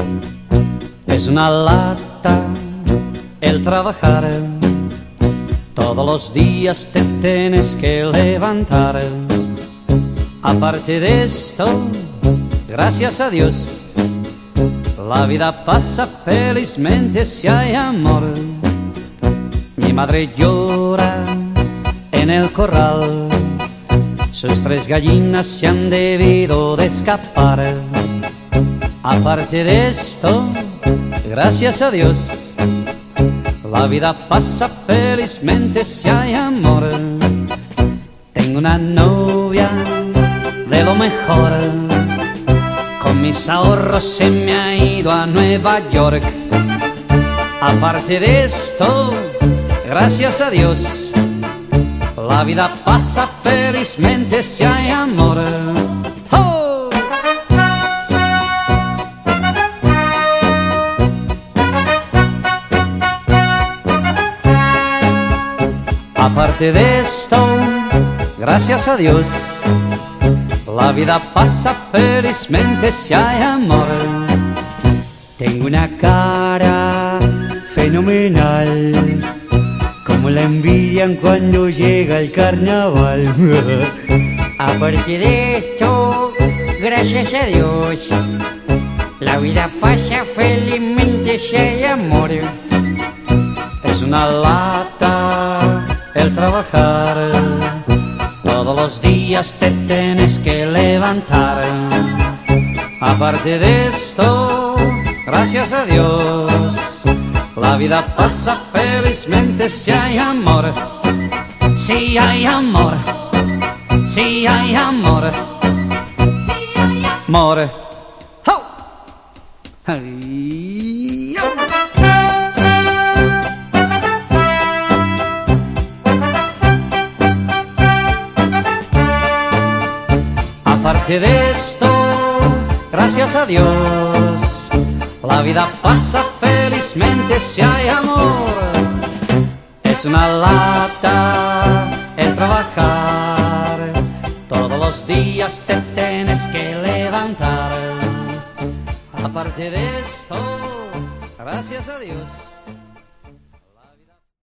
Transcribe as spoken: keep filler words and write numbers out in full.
Es una lata el trabajar, todos los días te tienes que levantar. Aparte de esto, gracias a Dios, la vida pasa felizmente si hay amor. Mi madre llora en el corral, sus tres gallinas se han debido de escapar. Aparte de esto, gracias a Dios, la vida pasa felizmente si hay amor. Tengo una novia de lo mejor, con mis ahorros se me ha ido a Nueva York. Aparte de esto, gracias a Dios, la vida pasa felizmente si hay amor. ¡Oh! Aparte de esto, gracias a Dios, la vida pasa felizmente si hay amor. Tengo una cara fenomenal, como la envidian cuando llega el carnaval. Aparte de esto, gracias a Dios, la vida pasa felizmente si hay amor. Es una lata el trabajar, todos los días te tienes que levantar. Aparte de esto, gracias a Dios, la vida pasa felizmente si hay amor. Si hay amor, si hay amor, amor. ¡Oh! ¡Ay! Aparte de esto, gracias a Dios, la vida pasa felizmente si hay amor. Es una lata el trabajar, todos los días te tienes que levantar. Aparte de esto, gracias a Dios.